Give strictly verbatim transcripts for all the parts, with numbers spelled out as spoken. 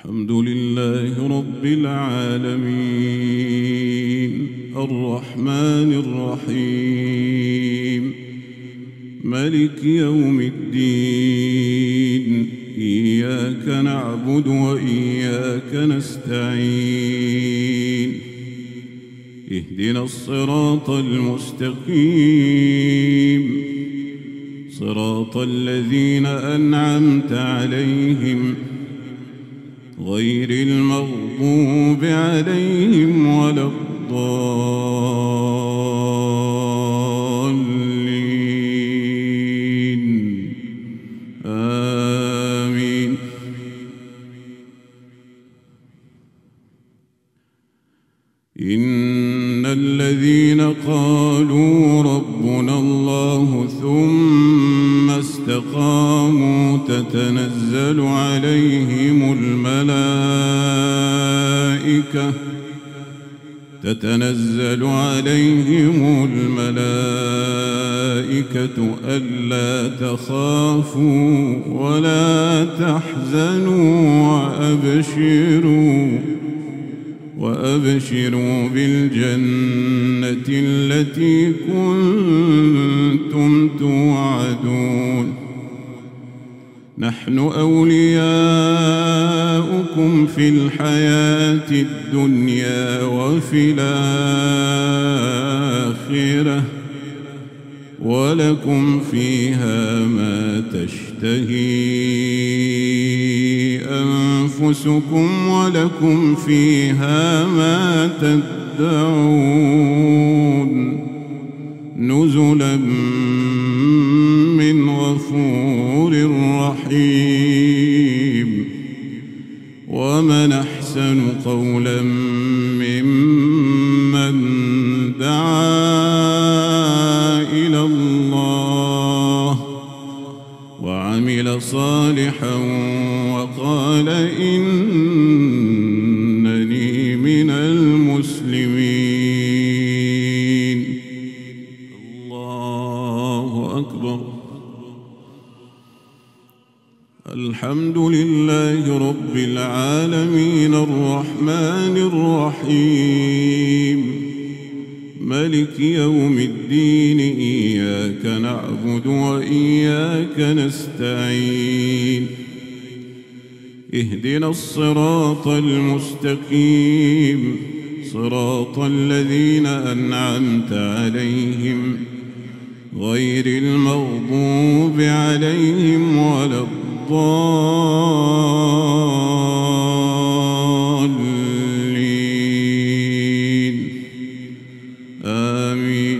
الحمد لله رب العالمين الرحمن الرحيم مالك يوم الدين إياك نعبد وإياك نستعين اهدنا الصراط المستقيم صراط الذين أنعمت عليهم غير المغضوب عليهم ولا الضالين آمين. إن الذين قالوا ربنا الله ثم استقاموا تتنزل عليهم الملائكة تتنزل عليهم الملائكة ألا تخافوا ولا تحزنوا وأبشروا وأبشروا بالجنة التي كنتم توعدون نحن أولياؤكم في الحياة الدنيا وفي الآخرة ولكم فيها ما تشتهي أنفسكم ولكم فيها ما تدعون نزلا من غفور رحيم. ومن أحسن قولا ممن دعا إلى الله وعمل صالحا وقال إنني من المسلمين. الله أكبر. الحمد لله رب العالمين الرحمن الرحيم مالك يوم الدين إياك نعبد وإياك نستعين اهدنا الصراط المستقيم صراط الذين أنعمت عليهم غير المغضوب عليهم ولا الضالين آمين.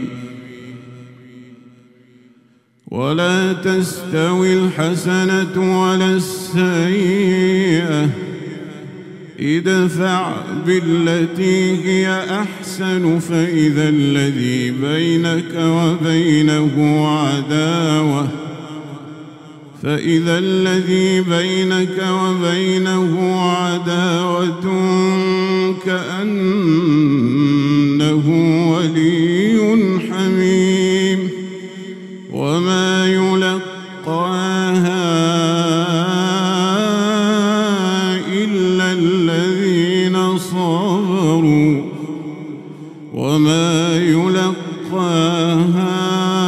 ولا تستوي الحسنة ولا السيئة ادفع بالتي هي أحسن فإذا الذي بينك وبينه عداوة فإذا الذي بينك وبينه عداوة كأنه ولي حميم وما يلقاها إلا الذين صبروا وما يلقاها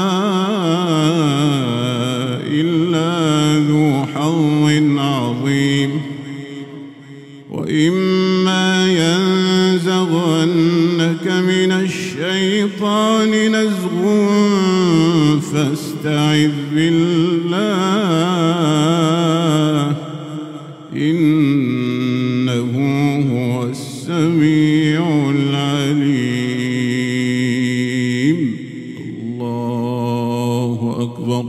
إلا ذو حظ عظيم. وإما ينزغنك من الشيطان نزغ فاستعذ بالله إنه هو السميع العليم. الله أكبر.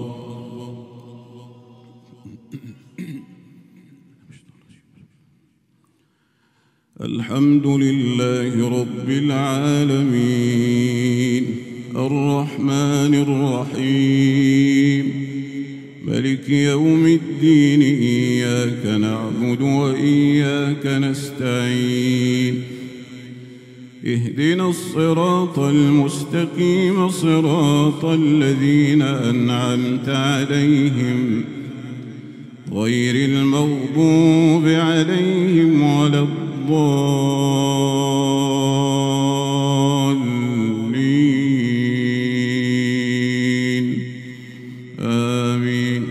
الحمد لله رب العالمين الرحمن الرحيم مالك يوم الدين إياك نعبد وإياك نستعين اهدنا الصراط المستقيم صراط الذين أنعمت عليهم غير المغضوب عليهم ولا الضالين آمين.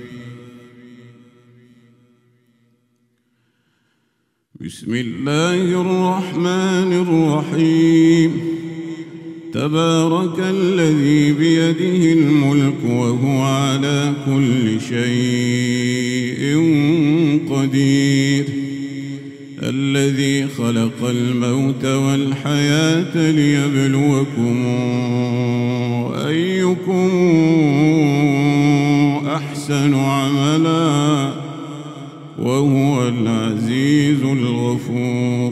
بسم الله الرحمن الرحيم. تبارك الذي بيده الملك وهو على كل شيء قدير، الذي خلق الموت والحياة ليبلوكم أيكم أحسن عملا وهو العزيز الغفور.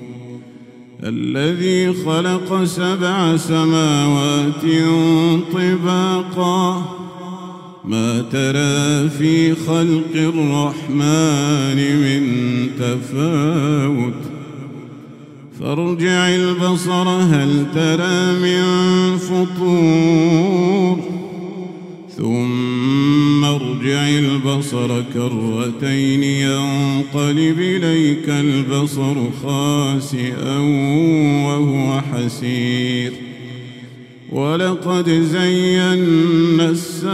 الذي خلق سبع سماوات طباقا ما ترى في خلق الرحمن من تفاوت فارجع البصر هل ترى من فطور ثم ارجع البصر كرتين ينقلب إليك البصر خاسئا وهو حسير. ولقد زينا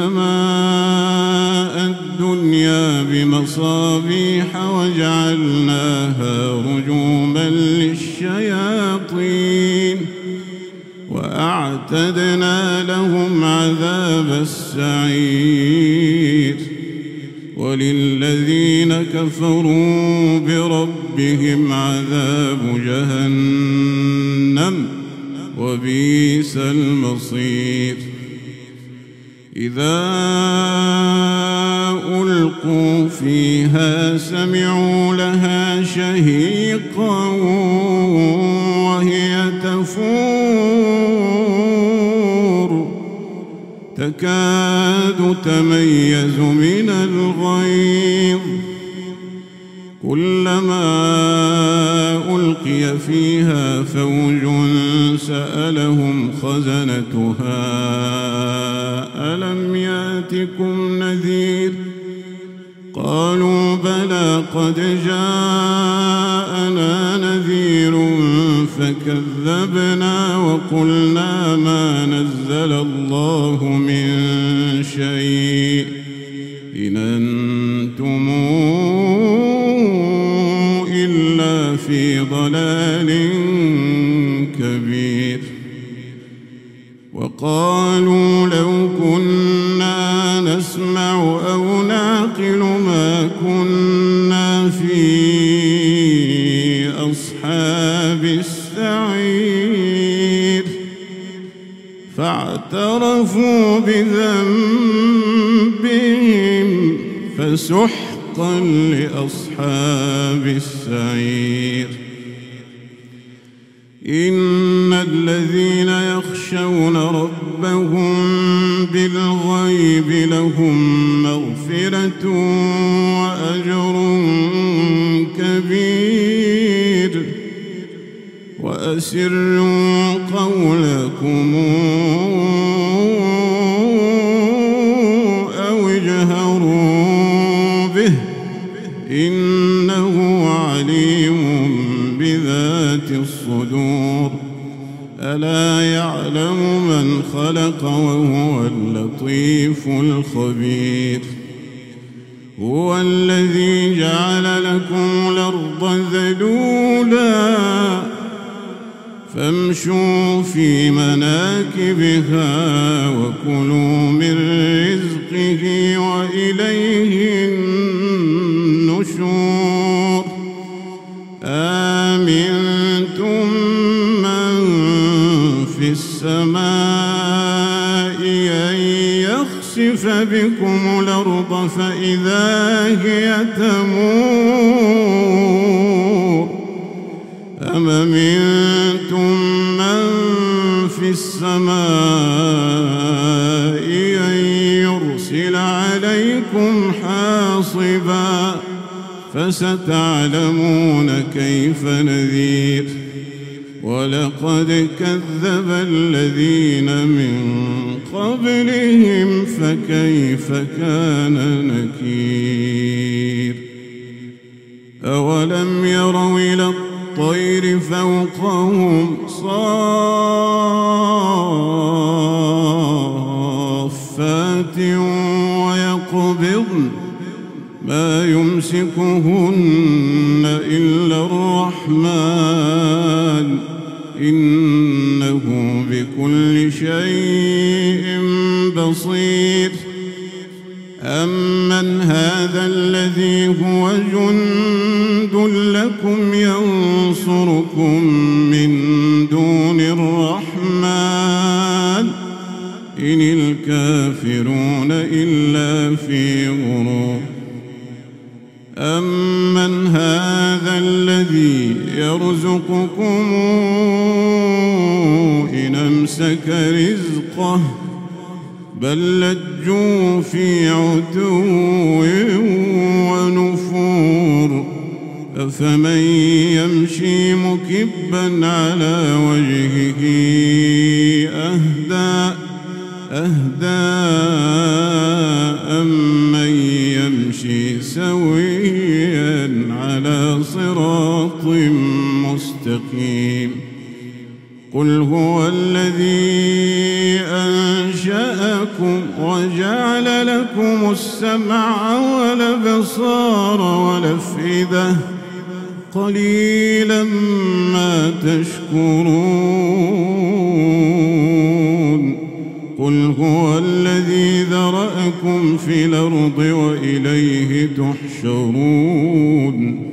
السماء الدنيا بمصابيح وجعلناها رجوما للشياطين وأعتدنا لهم عذاب السعير. وللذين كفروا بربهم عذاب جهنم وبئس المصير. إذا ألقوا فيها سمعوا لها شهيقا وهي تفور تكاد تميز من الغيظ كلما ألقي فيها فوج سألهم خزنتها ألم يأتكم نذير قالوا بلى قد جاءنا نذير فكذبنا وقلنا ما نزل الله من شيء إن أنتم إلا في ضلال كبير. وقالوا لو كنا نسمع أو نعقل ما كنا في أصحاب السعير فاعترفوا بذنبهم فسحقا لأصحاب السعير. إن الذين يخشون ربهم بالغيب لهم مغفرة وأجر كبير. وأسروا قولكم أو اجهروا به إنه عليم بذات الصدور. ألا يعلم من خلق وهو اللطيف الخبير. هو الذي جعل لكم الأرض ذلولا فامشوا في مناكبها وكلوا من رزقه وإليه النشور. آمنتم من في السماء أن يخسف بكم الأرض فإذا هي تمور أم أمنتم من في السماء أن يرسل عليكم حاصبا فستعلمون كيف نذير. ولقد كذب الذين من قبلهم فكيف كان نكير أولم يروا إلى الطير فوقهم صافات ويقبضن ما يمسكهن إلا الرحمن إنه بكل شيء بصير أمن هذا الذي هو جند لكم ينصركم من دون الرحمن إن الكافرون إلا في غرور أمن هذا الذي يرزقكم إن أمسك رزقه بل لجوا في عتو ونفور أفمن يمشي مكبا على وجهه أهدى أهدى أمن يمشي سويا على صراط مستقيم قل هو الذي أنشأكم وجعل لكم السمع والأبصار والأفئدة قليلا ما تشكرون قل هو الذي ذرأكم في الأرض وإليه تحشرون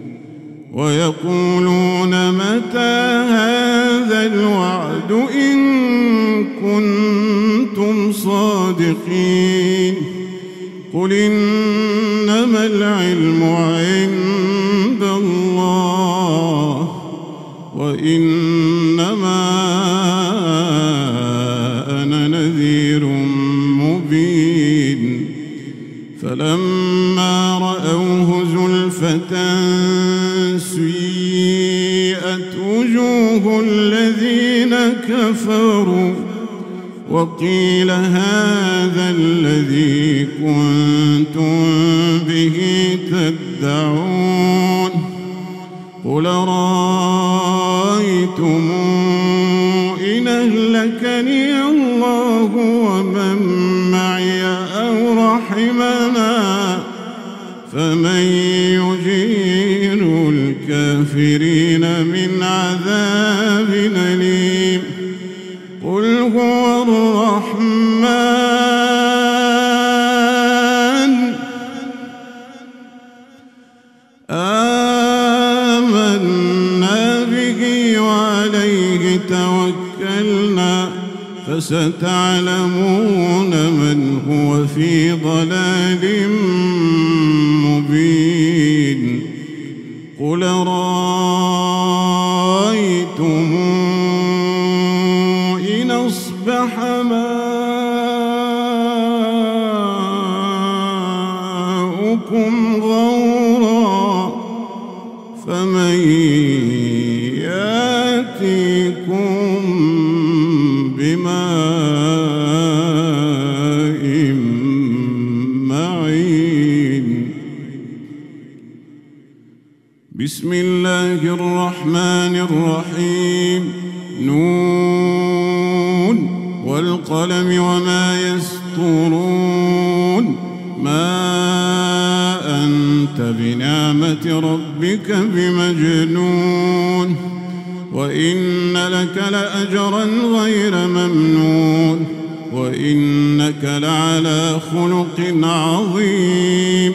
ويقولون متى هذا الوعد إن كنتم صادقين قل إنما العلم عند الله وإنما أنا نذير مبين فلما رأوه زلفة سيئت وجوه الذين كفروا وقيل هذا الذي كنتم به تدعون قل رأيتم إن أهلكني الله ومن معي أو رحمنا فمن يجير الكافرين من عذاب أليم قل هو الرحمن آمنا به وعليه توكلنا فستعلمون من هو في ضلال مبين قل رأيتم إن أصبح ماؤكم غورا فمن يأتيكم بماء معين بسم الله الرحمن الرحيم نون والقلم وما يسطرون ما أنت بنعمة ربك بمجنون وإن لك لأجرا غير ممنون وإنك لعلى خلق عظيم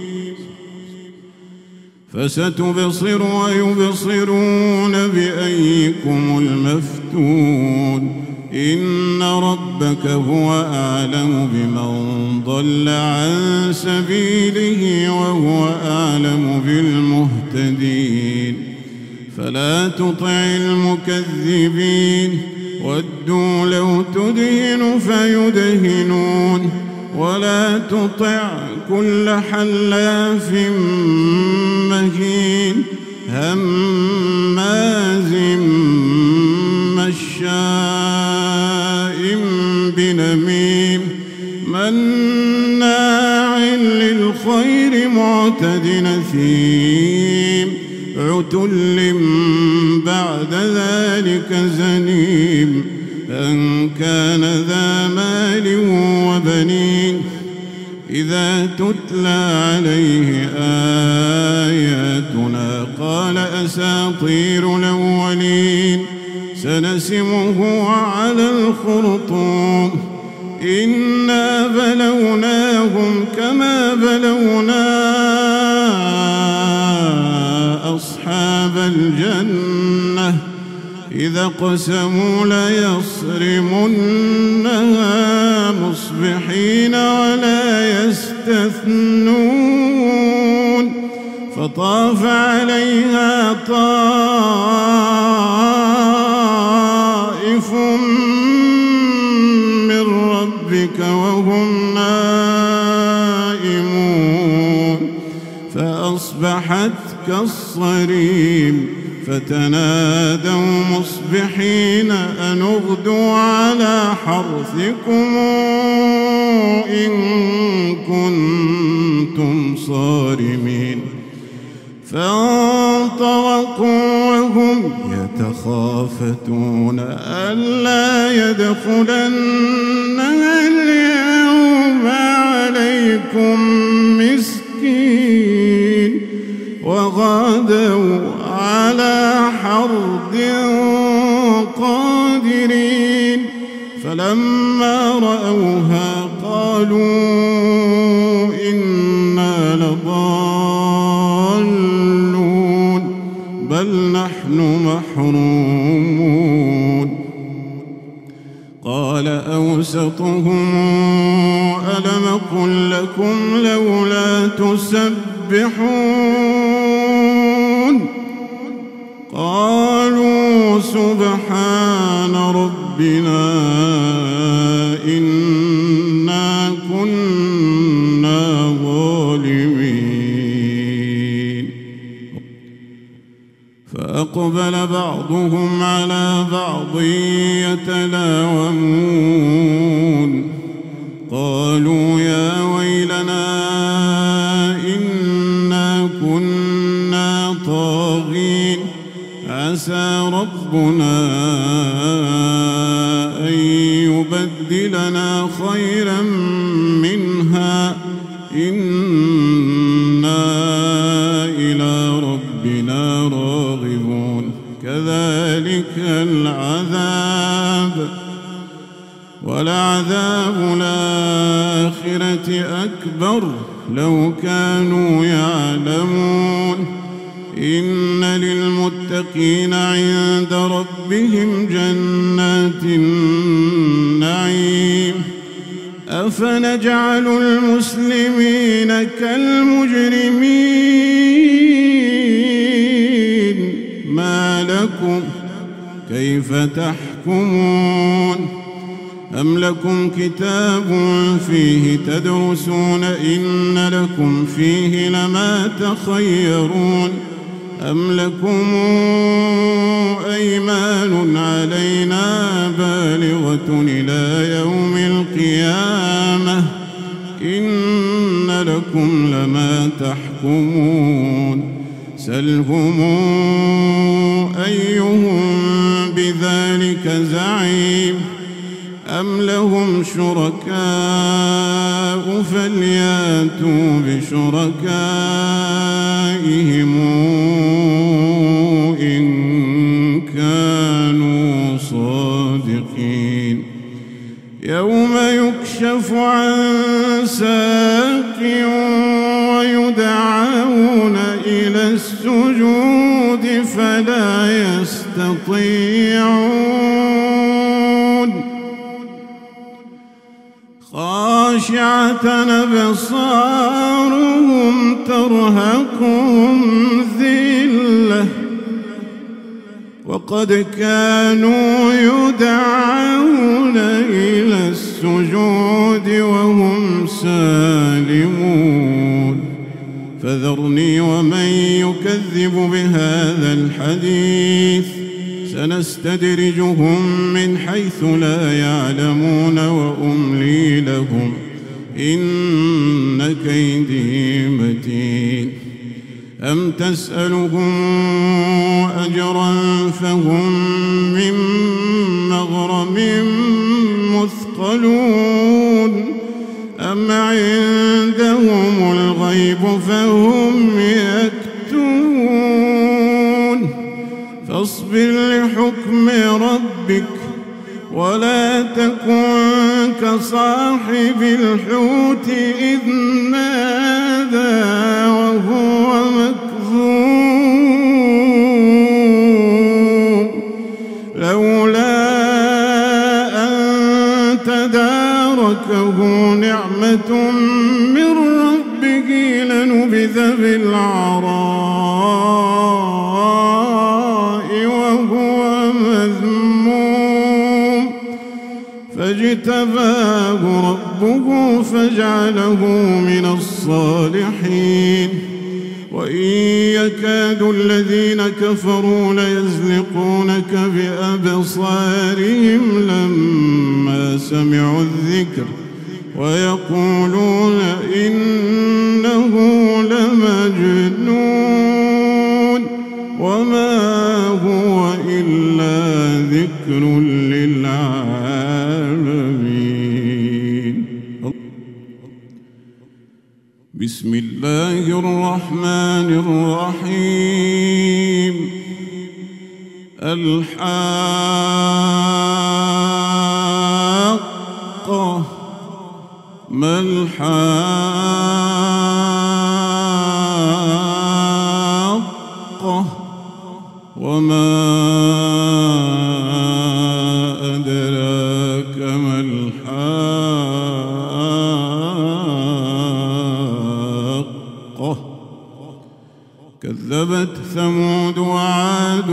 فستبصر ويبصرون بأيكم المفتون إن ربك هو أعلم بمن ضل عن سبيله وهو أعلم بالمهتدين فلا تطع المكذبين ودوا لو تدهن فيدهنون ولا تطع كل حلاف مهين هماز معتد نثيم عتل بعد ذلك زنيم أن كان ذا مال وبنين إذا تتلى عليه آياتنا قال أساطير الأولين سنسمه على الخرطوم إنا بلوناهم كما بلونا أصحاب الجنة إذا قسموا ليصرمنها مصبحين ولا يستثنون فطاف عليها طائف من ربك وهم نائمون فأصبحت كالصريم فتنادوا مصبحين أن اغدوا على حرثكم إن كنتم صارمين فانطلقوا وهم يتخافتون ألا يدخلنها اليوم عليكم مسكين وغدوا على حرد قادرين فلما رأوها قالوا إنا لضالون بل نحن محرومون قال أوسطهم ألم قل لكم لولا تسبحون قالوا سبحان ربنا إنا كنا ظالمين فأقبل بعضهم على بعض يتلاومون قالوا يا ويلنا إنا كنا طاغين عسى ربنا أن يبدلنا خيرا منها إنا إلى ربنا راغبون كذلك العذاب ولعذاب الآخرة أكبر لو كانوا يعلمون إن للمتقين عند ربهم جنات النعيم أفنجعل المسلمين كالمجرمين ما لكم كيف تحكمون أم لكم كتاب فيه تدرسون إن لكم فيه لما تخيرون أم لكم أيمان علينا بالغة إلى يوم القيامة إن لكم لما تحكمون سلهم أيهم بذلك زعيم أم لهم شركاء فلياتوا بشركائهم إن كانوا صادقين يوم يكشف عن ساق ويدعون إلى السجود فلا يستطيعون خاشعة أبصارهم ترهقهم ذلة وقد كانوا يدعون إلى السجود وهم سالمون فذرني ومن يكذب بهذا الحديث سنستدرجهم من حيث لا يعلمون وأملي لهم إن كيدي متين أم تسألهم أجرا فهم من مغرم مثقلون أم عندهم الغيب فهم يكتبون فاصبر لحكم ربك ولا تكن كصاحب الحوت إذ نادى وهو مكظوم لولا أن تداركه نعمة من ربه لنبذ بالعراء وهو مذموم فاجتباه ربه فجعله من الصالحين وإن يكاد الذين كفروا ليزلقونك بأبصارهم لما سمعوا الذكر ويقولون إنه لمجنون وما هو إلا ذكر للعالمين. بسم الله الرحمن الرحيم. الحاقة ما الحاقة وما أدراك ما الحاقة كذبت ثمود وعاد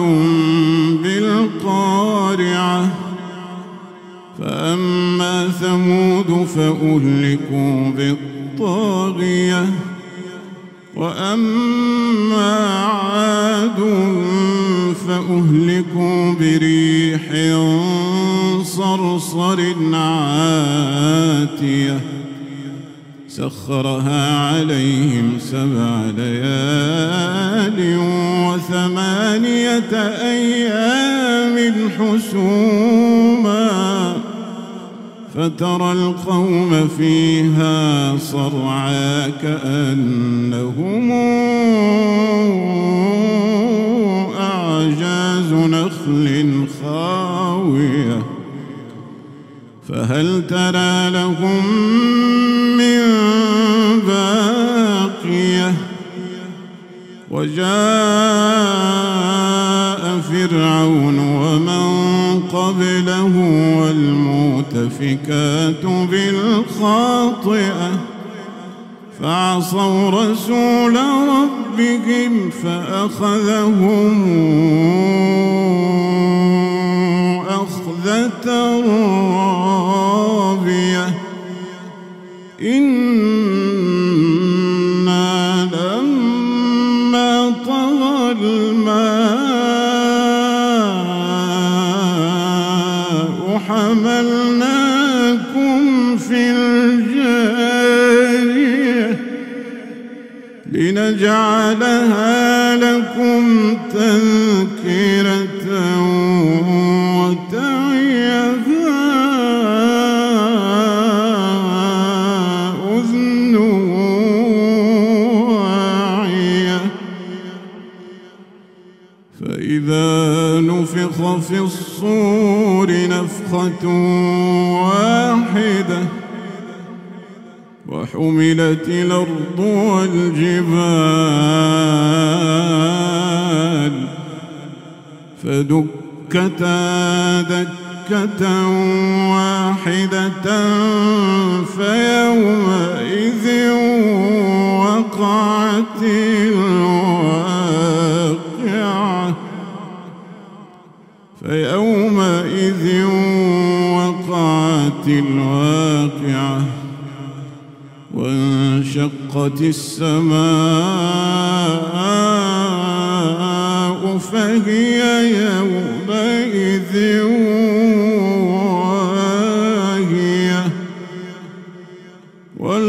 بالقارعة فأما ثمود فأهلكوا بالطاغية وأما عاد فأهلكوا بريح صرصر عاتية سخرها عليهم سبع ليال وثمانية أيام حسوما فترى القوم فيها صرعى كأنهم أعجاز نخل خاوية فهل ترى لهم من باقية وجاء فرعون ومن قبله والمؤتفكات بالخاطئة فعصوا رسول ربهم فأخذهم أخذة رابية إنا لما طغى الماء حملناكم في الجارية لنجعلها لكم تذكرة وتعيها أذن واعية فإذا نفخ في الصور نفخة واحدة وحملت الأرض والجبال فدكتا دكة واحدة فيومئذ وقعت الواقعة فيومئذ وقعت الواقعة وانشقت السماء فهي يومئذ واهية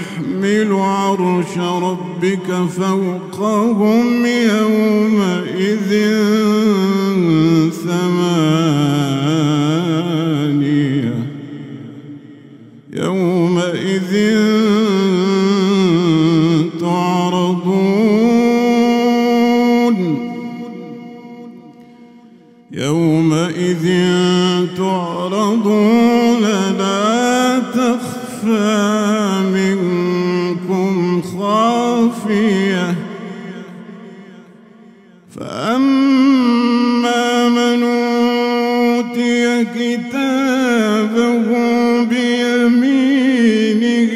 يحمل عرش ربك فوقهم يومئذ ثمانية يومئذ تعرضون يومئذ تعرضون لا تخفى منكم خافية فأما من أوتي كتابه بيمينه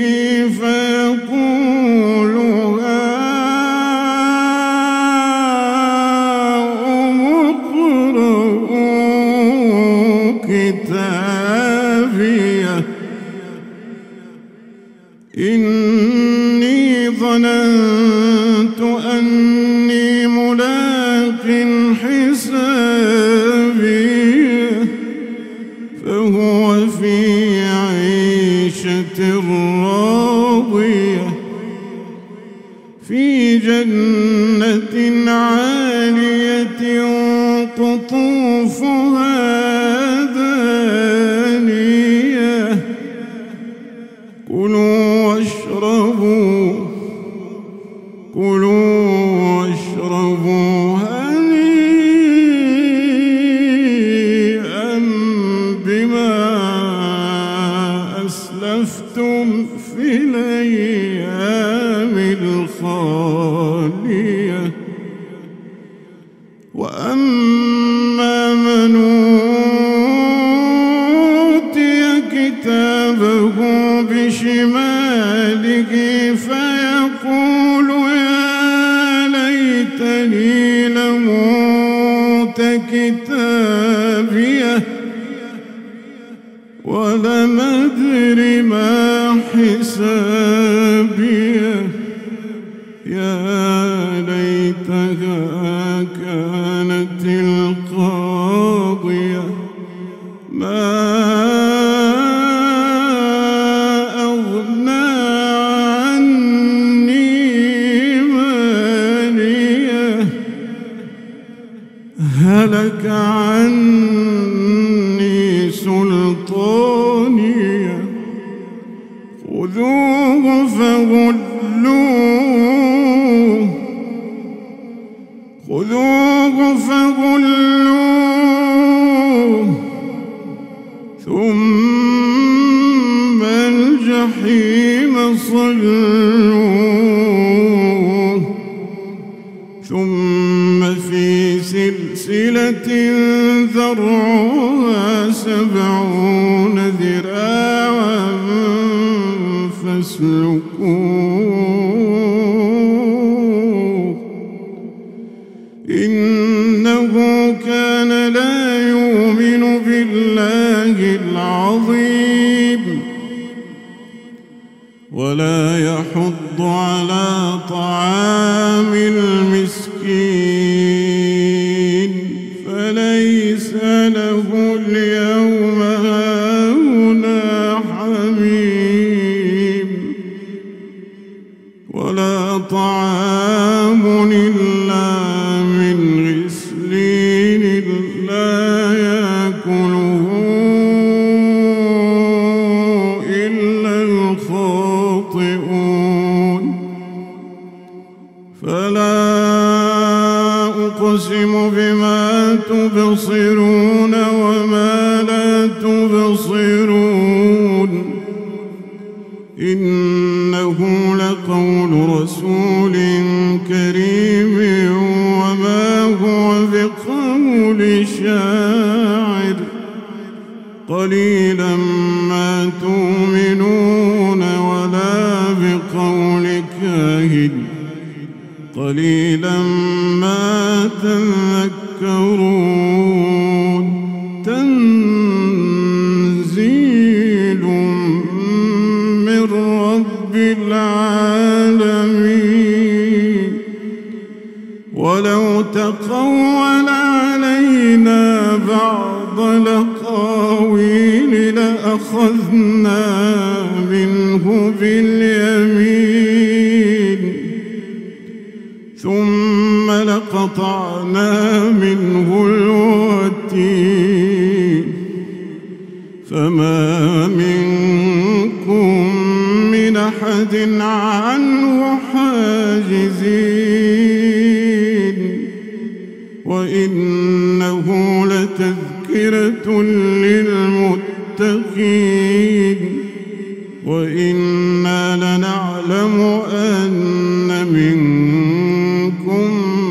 فيقول هاؤم اقرءوا كتابيه إني ظننت أني ملاق حسابي فهو في عيشة راضية في جنة عالية قطوفها دانية كلوا واشربوا كلوا واشربوا هنيئا بما أسلفتم في الأيام الخالية وأما من أوتي كتابه بشماله فيقول يا ليتني لم أوت كتابيه ولم أدر ما حسابيه يا ليتها كانت القاضية ما هلك عني سلطانية خذوه فغلوه خذوه فغلوه ثم الجحيم صلوه ثم في سلسلة ذرعها سبعون ذراعا فاسلكوه إنه كان لا يؤمن بالله العظيم ولا يحض على طعام المسكين فليس له اليوم هاهنا حميم ولا طعام إلا من غسلين لا يأكله إلا الخاطئون فلا أقسم بما تبصرون وما لا تبصرون إنه لقول رسول كريم وما هو بقول شاعر قليلا ما تؤمنون ولا بقول كاهن قليلا ما تذكرون تنزيل من رب العالمين ولو تقول علينا بعض الأقاويل لأخذنا منه منه باليمين ثم لقطعنا منه الوتين فما منكم من أحد عنه حاجزين وإنه لتذكرة للمتقين وإنا لنعلم أن منكم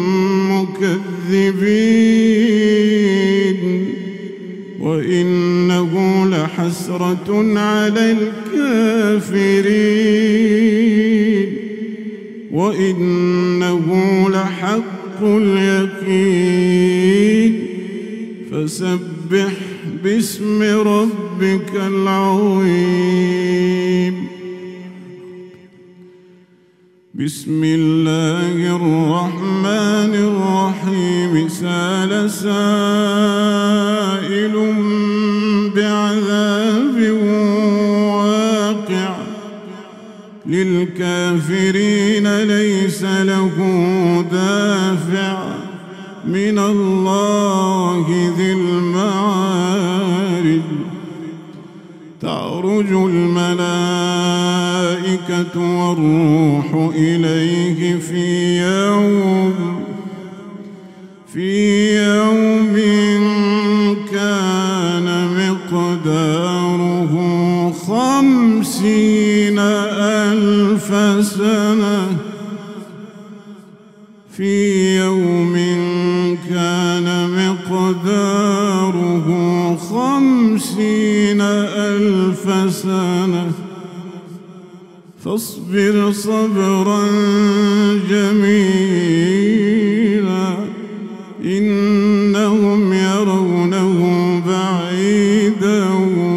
مكذبين وإنه لحسرة على الكافرين وإنه لحق اليقين فسبح باسم ربك العظيم. بسم الله الرحمن الرحيم. سأل سائل بعذاب واقع للكافرين ليس له دافع من الله ذي المعارج تعرج الملائكة والروح إليه في يوم في يوم كان مقداره خمسين ألف سنة في يوم كان مقداره خمسين ألف سنة فاصبر صبرا جميلا إنهم يرونه بعيدا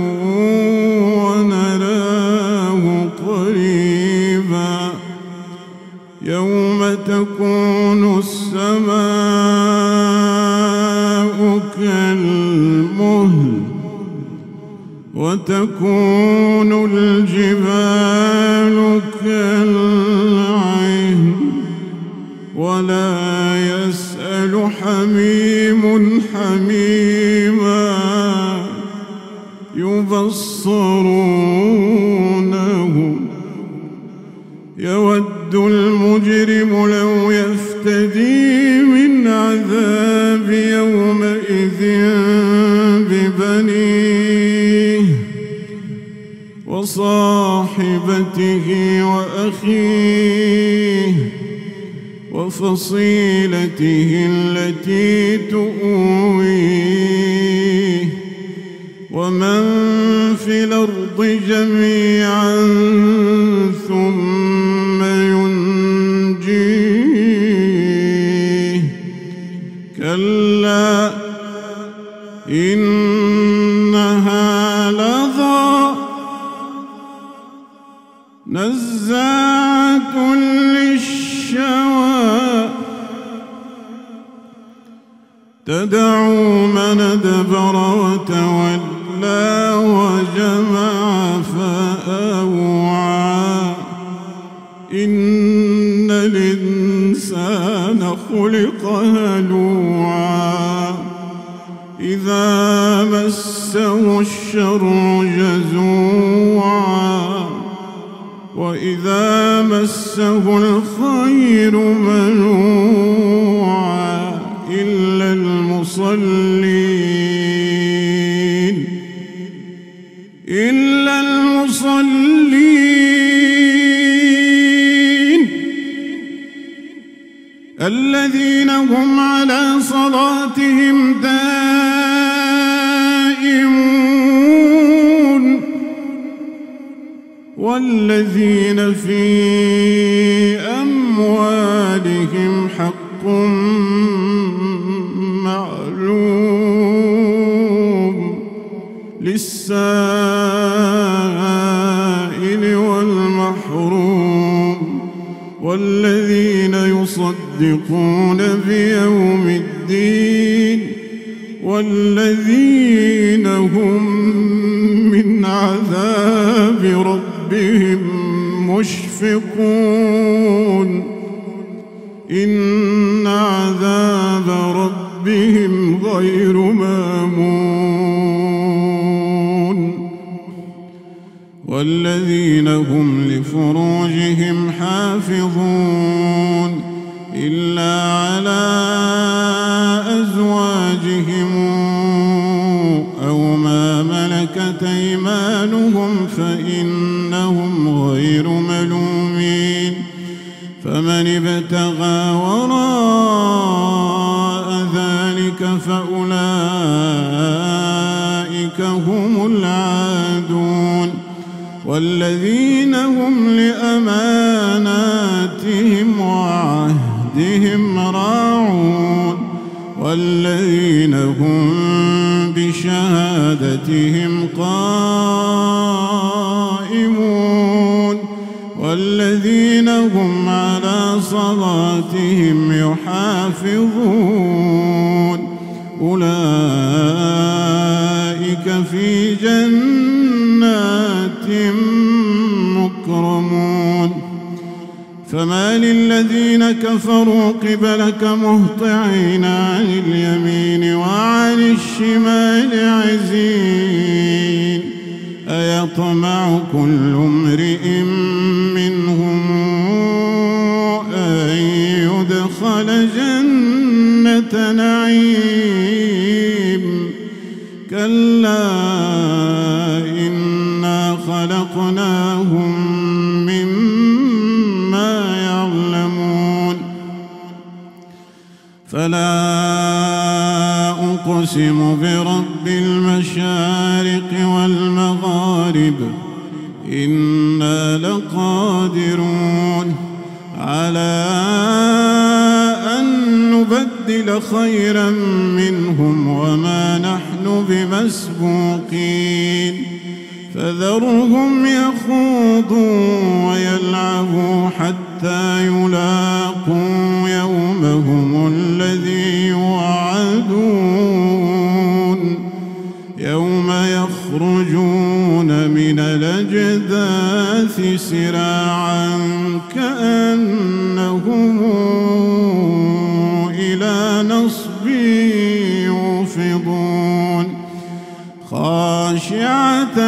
ونراه قريبا يوم تكون السماء كالمهل وتكون الجبال كالعهن ولا يسأل حميم حميما يبصرونهم يود المجرم لو يفتدي من عذاب يومئذ ببنيه وصاحبته وأخيه وفصيلته التي تؤويه ومن في الأرض جميعا ثم ينجيه كلا إنها لظى نزاعة للشوى تدعو من أدبر وتولى وجمع فأوعى إن الإنسان خلق هلوعا إذا مسه الشر جزوعا وإذا مسه الخير منوعا إلا المصلين إلا المصلين الذين هم على صلاتهم دائمون والذين في أموالهم حق معلوم للسائل والمحروم والذين يصدقون بيوم الدين والذين هم من عذاب ربهم مشفقون إن عذاب ربهم غير مامون والذين هم لفروجهم حافظون إلا على أزواجهم أو ما ملكت أيمانهم فإنهم غير ملومين فمن ابتغى وراء ذلك فأولئك هم العادون والذين هم لأماناتهم وعهدهم راعون والذين هم بشهادتهم قائمون والذين هم على صلاتهم يحافظون أولئك في جنات مكرمون فما للذين كفروا قبلك مهطعين عن اليمين وعن الشمال عزين أيطمع كل امرئ منهم أن يدخل جنة نعيم كلا إنا خلقناهم مما يعلمون فلا أقسم برب المشارق والمغارب إنا لقادرون على أن نبدل خيرا منهم وما نحن بمسبوقين فذرهم يخوضوا ويلعبوا حتى يلاقوا يومهم الذي يوعدون يوم يخرجون من الأجداث سراعا كأنهم إلى نصب يوفضون خاشعة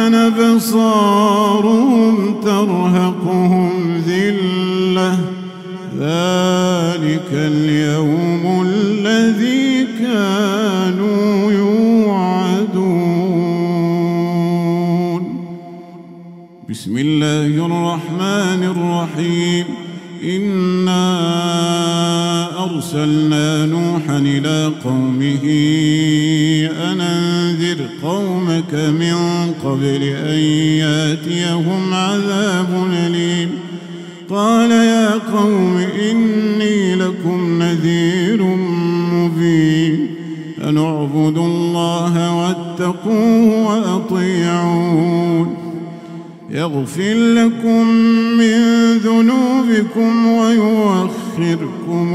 أبصارهم ترهقهم ذلة ذلك اليوم الذي كانوا يوعدون بسم الله الرحمن الرحيم إنا أرسلنا نوحا إلى قومه أن أنذر قومك من قبل أن يأتيهم عذاب أليم قال يا قوم إني لكم نذير مبين أن اعبدوا الله واتقوه وأطيعون يغفر لكم من ذنوبكم ويؤخركم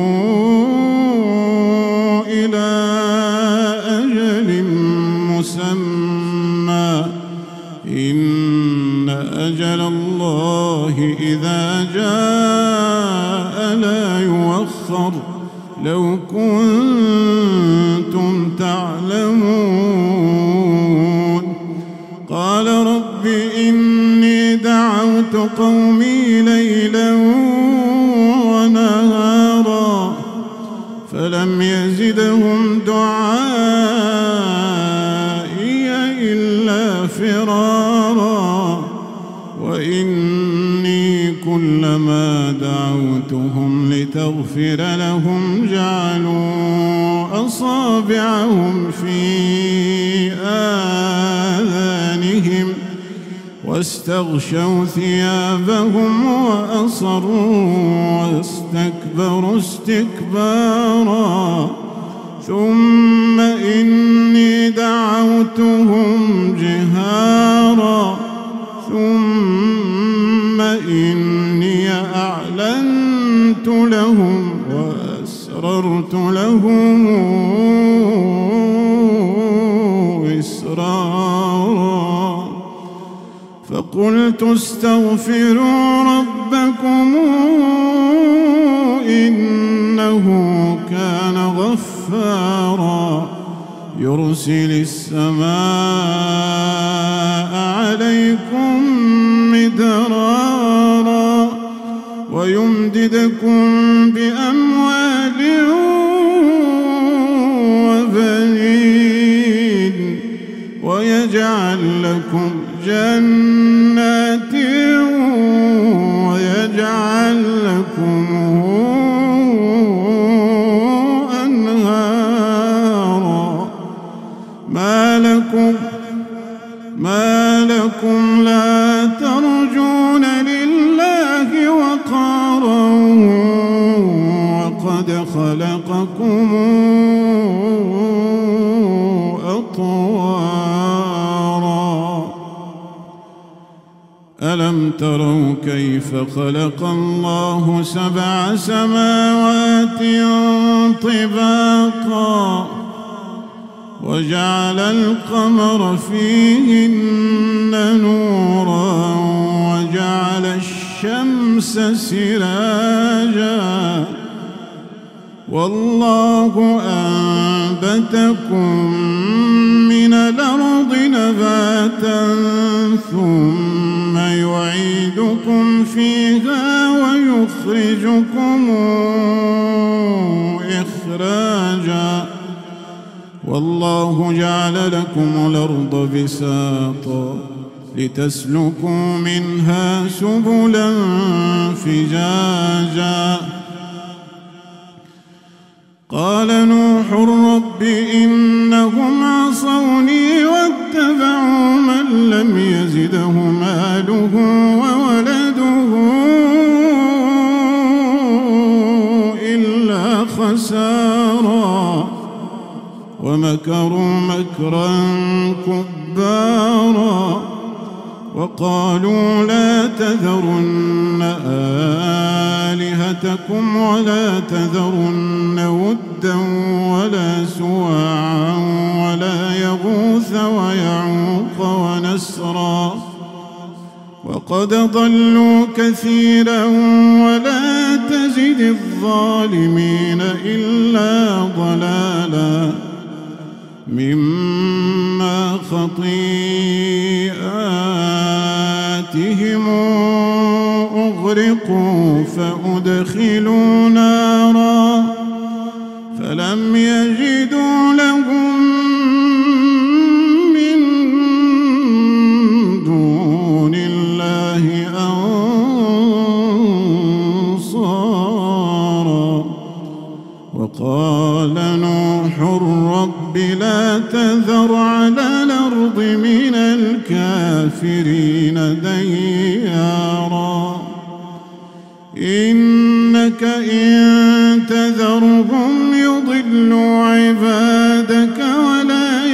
إلى أجل مسمى إن أجل الله إذا جاء لا يؤخر لو كنتم تعلمون قال رب إني دعوت قومي ليلا ونهارا فلم يزدهم دعائي إلا فرارا وإني كلما دعوتهم لتغفر لهم جعلوا أصابعهم في آذانهم واستغشوا ثيابهم وأصروا واستكبروا استكبارا ثم إني دعوتهم جهارا ثم إني أعلنت لهم وأسررت لهم إسرارا فقلت استغفروا ربكم إنه كان غفارا يرسل السماء عليكم مدرارا ويمددكم بأموال وبنين ويجعل لكم جنات ويجعل لكم أنهارا ما لكم ما لكم لا ترجون لله وقارا وقد خلقكم أطوارا ألم تروا كيف خلق الله سبع سماوات طباقا وجعل القمر فيهن نورا وجعل الشمس سراجا والله أنبتكم من الأرض نباتا ثم يعيدكم فيها ويخرجكم إخراجا والله جعل لكم الأرض بساطا لتسلكوا منها سبلا فجاجا قال نوح رب إنهم عصوني واتبعوا من لم يزده ماله وولده إلا خسارا ومكروا مكرا كبارا وقالوا لا تذرن آلهتكم ولا تذرن ودا ولا سواعا ولا يغوث ويعوق ونسرا وقد ضلوا كثيرا ولا تزد الظالمين إلا ضلالا مما خطيئاتهم أغرقوا فأدخلوا نارا فلم يجدوا لهم من دون الله أنصارا وقال نوح رب لا تذر على الأرض من الكافرين ديارا إنك إن تذرهم يضلوا عبادك ولا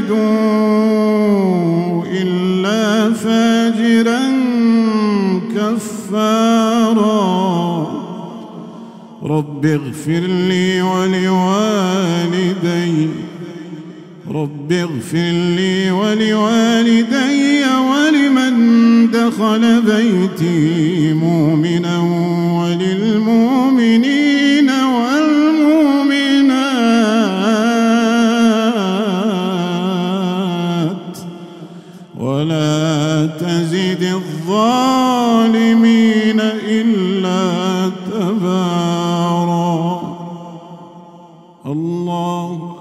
يلدوا إلا فاجرا كفارا رب اغفر لي ولوالدي رب اغفر لي ولوالدي ولمن دخل بيتي مؤمنا وللمؤمنين والمؤمنات ولا تزد الظالمين إلا تبارا الله